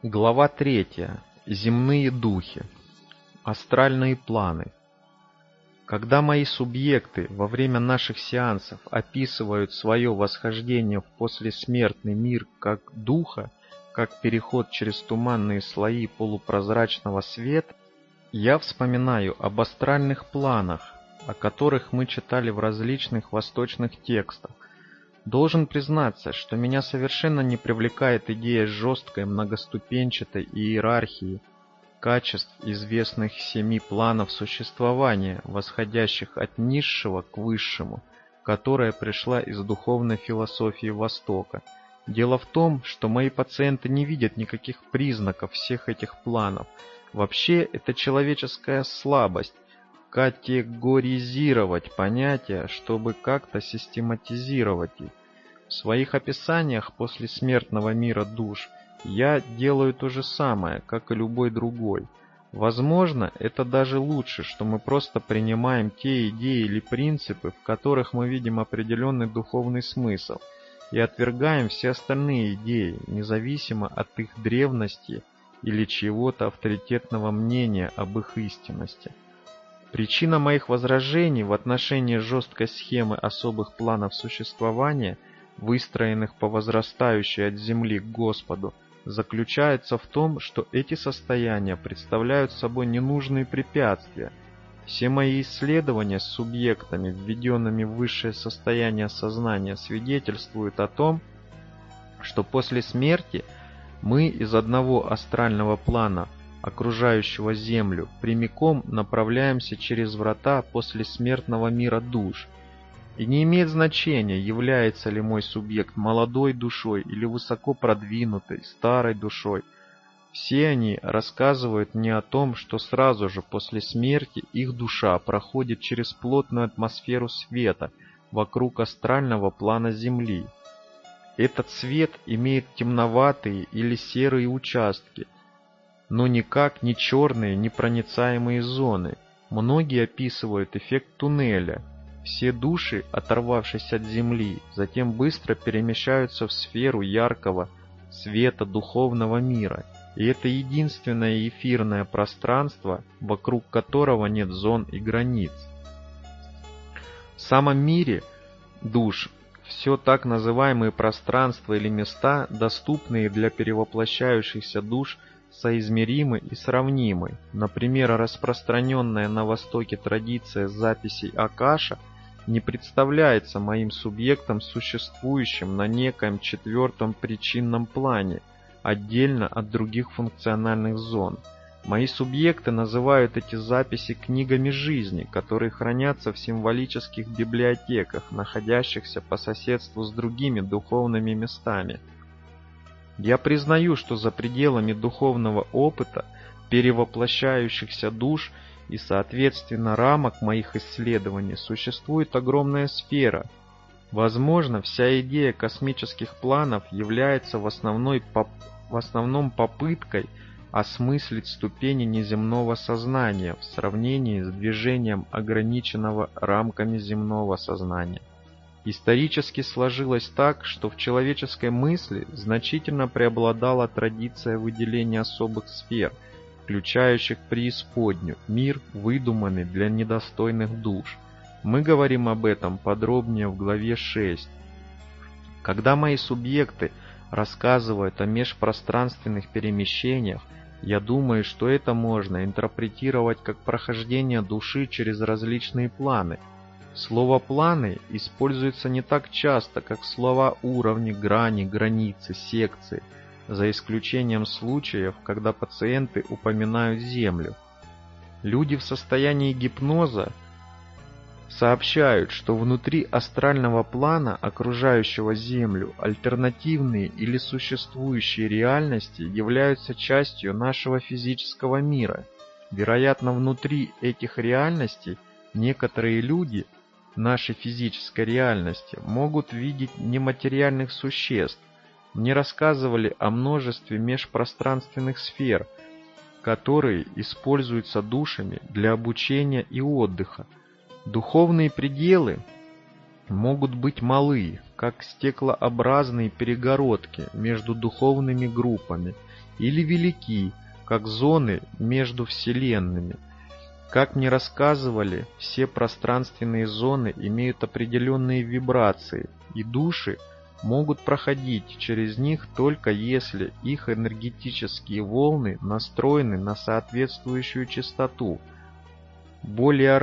Глава 3. Земные духи. Астральные планы. Когда мои субъекты во время наших сеансов описывают свое восхождение в послесмертный мир как духа, как переход через туманные слои полупрозрачного света, я вспоминаю об астральных планах, о которых мы читали в различных восточных текстах. Должен признаться, что меня совершенно не привлекает идея жесткой многоступенчатой иерархии качеств известных 7 планов существования, восходящих от низшего к высшему, которая пришла из духовной философии Востока. Дело в том, что мои пациенты не видят никаких признаков всех этих планов. Вообще, это человеческая слабость категоризировать понятия, чтобы как-то систематизировать их. В своих описаниях послесмертного мира душ я делаю то же самое, как и любой другой. Возможно, это даже лучше, что мы просто принимаем те идеи или принципы, в которых мы видим определенный духовный смысл, и отвергаем все остальные идеи, независимо от их древности или чьего-то авторитетного мнения об их истинности. Причина моих возражений в отношении жесткой схемы особых планов существования, выстроенных по возрастающей от Земли к Господу, заключается в том, что эти состояния представляют собой ненужные препятствия. Все мои исследования с субъектами, введенными в высшее состояние сознания, свидетельствуют о том, что после смерти мы из одного астрального плана, окружающего Землю, прямиком направляемся через врата послесмертного мира душ. И не имеет значения, является ли мой субъект молодой душой или высоко продвинутой, старой душой. Все они рассказывают мне о том, что сразу же после смерти их душа проходит через плотную атмосферу света вокруг астрального плана Земли. Этот свет имеет темноватые или серые участки, но никак не черные непроницаемые зоны. Многие описывают эффект туннеля. Все души, оторвавшись от Земли, затем быстро перемещаются в сферу яркого света духовного мира, и это единственное эфирное пространство, вокруг которого нет зон и границ. В самом мире душ все так называемые пространства или места, доступные для перевоплощающихся душ, соизмеримы и сравнимы. Например, распространенная на Востоке традиция записей Акаша не представляется моим субъектом существующим на некоем четвертом причинном плане, отдельно от других функциональных зон. Мои субъекты называют эти записи книгами жизни, которые хранятся в символических библиотеках, находящихся по соседству с другими духовными местами. Я признаю, что за пределами духовного опыта перевоплощающихся душ и, соответственно, рамок моих исследований существует огромная сфера. Возможно, вся идея космических планов является в основном попыткой осмыслить ступени неземного сознания в сравнении с движением, ограниченного рамками земного сознания. Исторически сложилось так, что в человеческой мысли значительно преобладала традиция выделения особых сфер, включающих преисподнюю, мир, выдуманный для недостойных душ. Мы говорим об этом подробнее в главе 6. Когда мои субъекты рассказывают о межпространственных перемещениях, я думаю, что это можно интерпретировать как прохождение души через различные планы. Слово «планы» используется не так часто, как слова «уровни», «грани», «границы», «секции», за исключением случаев, когда пациенты упоминают Землю. Люди в состоянии гипноза сообщают, что внутри астрального плана, окружающего Землю, альтернативные или существующие реальности являются частью нашего физического мира. Вероятно, внутри этих реальностей некоторые люди нашей физической реальности могут видеть нематериальных существ. Мне рассказывали о множестве межпространственных сфер, которые используются душами для обучения и отдыха. Духовные пределы могут быть малы, как стеклообразные перегородки между духовными группами, или велики, как зоны между вселенными. Как мне рассказывали, все пространственные зоны имеют определенные вибрации, и души могут проходить через них только если их энергетические волны настроены на соответствующую частоту. Более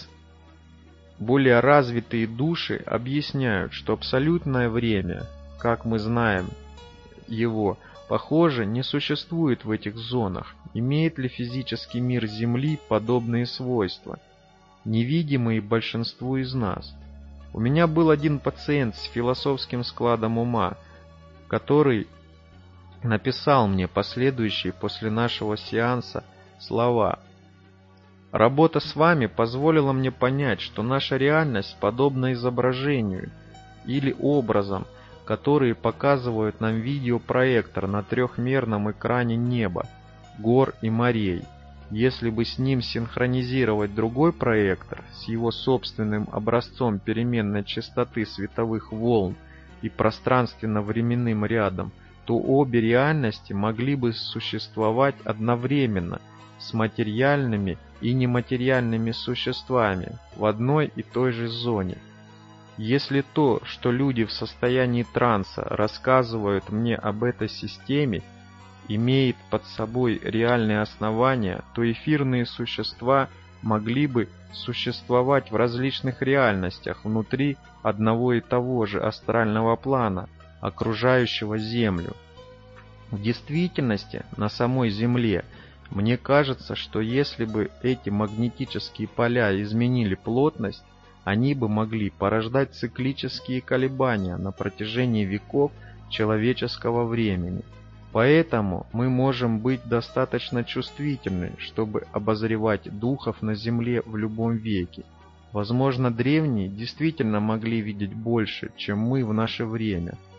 развитые души объясняют, что абсолютное время, как мы знаем его, похоже, не существует в этих зонах. Имеет ли физический мир Земли подобные свойства, невидимые большинству из нас? У меня был один пациент с философским складом ума, который написал мне последующие после нашего сеанса слова: «Работа с вами позволила мне понять, что наша реальность подобна изображению или образам, которые показывают нам видеопроектор на трехмерном экране неба, гор и морей. Если бы с ним синхронизировать другой проектор с его собственным образцом переменной частоты световых волн и пространственно-временным рядом, то обе реальности могли бы существовать одновременно с материальными и нематериальными существами в одной и той же зоне. Если то, что люди в состоянии транса рассказывают мне об этой системе, имеет под собой реальные основания, то эфирные существа могли бы существовать в различных реальностях внутри одного и того же астрального плана, окружающего Землю. В действительности, на самой Земле, мне кажется, что если бы эти магнетические поля изменили плотность, они бы могли порождать циклические колебания на протяжении веков человеческого времени. Поэтому мы можем быть достаточно чувствительны, чтобы обозревать духов на Земле в любом веке. Возможно, древние действительно могли видеть больше, чем мы в наше время.